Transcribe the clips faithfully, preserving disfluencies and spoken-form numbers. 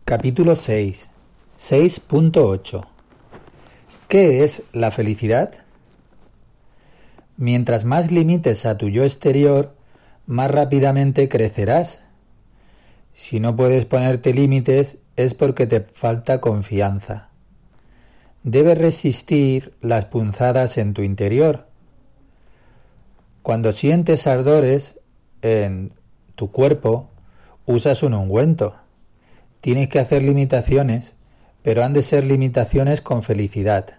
Capítulo seis. seis punto ocho. ¿Qué es la felicidad? Mientras más limites a tu yo exterior, más rápidamente crecerás. Si no puedes ponerte límites, es porque te falta confianza. Debes resistir las punzadas en tu interior. Cuando sientes ardores en tu cuerpo, usas un ungüento. Tienes que hacer limitaciones, pero han de ser limitaciones con felicidad.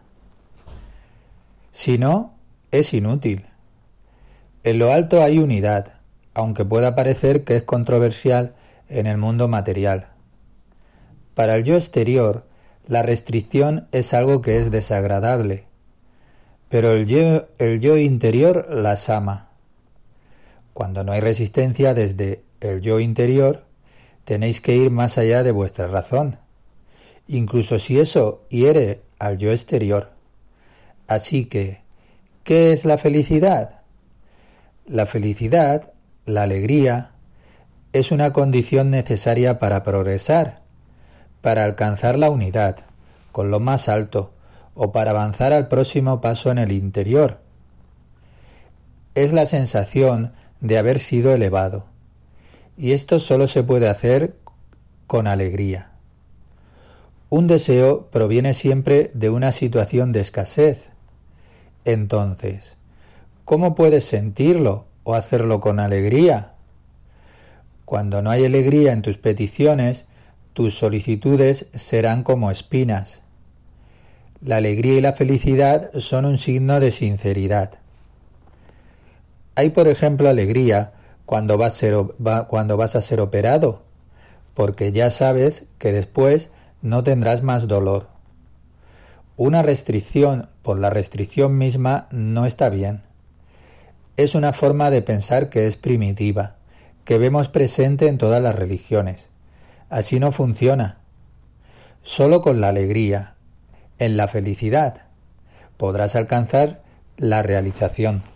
Si no, es inútil. En lo alto hay unidad, aunque pueda parecer que es controversial en el mundo material. Para el yo exterior, la restricción es algo que es desagradable, pero el yo, el yo interior las ama. Cuando no hay resistencia desde el yo interior, tenéis que ir más allá de vuestra razón, incluso si eso hiere al yo exterior. Así que, ¿qué es la felicidad? La felicidad, la alegría, es una condición necesaria para progresar, para alcanzar la unidad con lo más alto o para avanzar al próximo paso en el interior. Es la sensación de haber sido elevado. Y esto solo se puede hacer con alegría. Un deseo proviene siempre de una situación de escasez. Entonces, ¿cómo puedes sentirlo o hacerlo con alegría? Cuando no hay alegría en tus peticiones, tus solicitudes serán como espinas. La alegría y la felicidad son un signo de sinceridad. Hay, por ejemplo, alegría cuando vas, ser, va, cuando vas a ser operado, porque ya sabes que después no tendrás más dolor. Una restricción por la restricción misma no está bien. Es una forma de pensar que es primitiva, que vemos presente en todas las religiones. Así no funciona. Solo con la alegría, en la felicidad, podrás alcanzar la realización.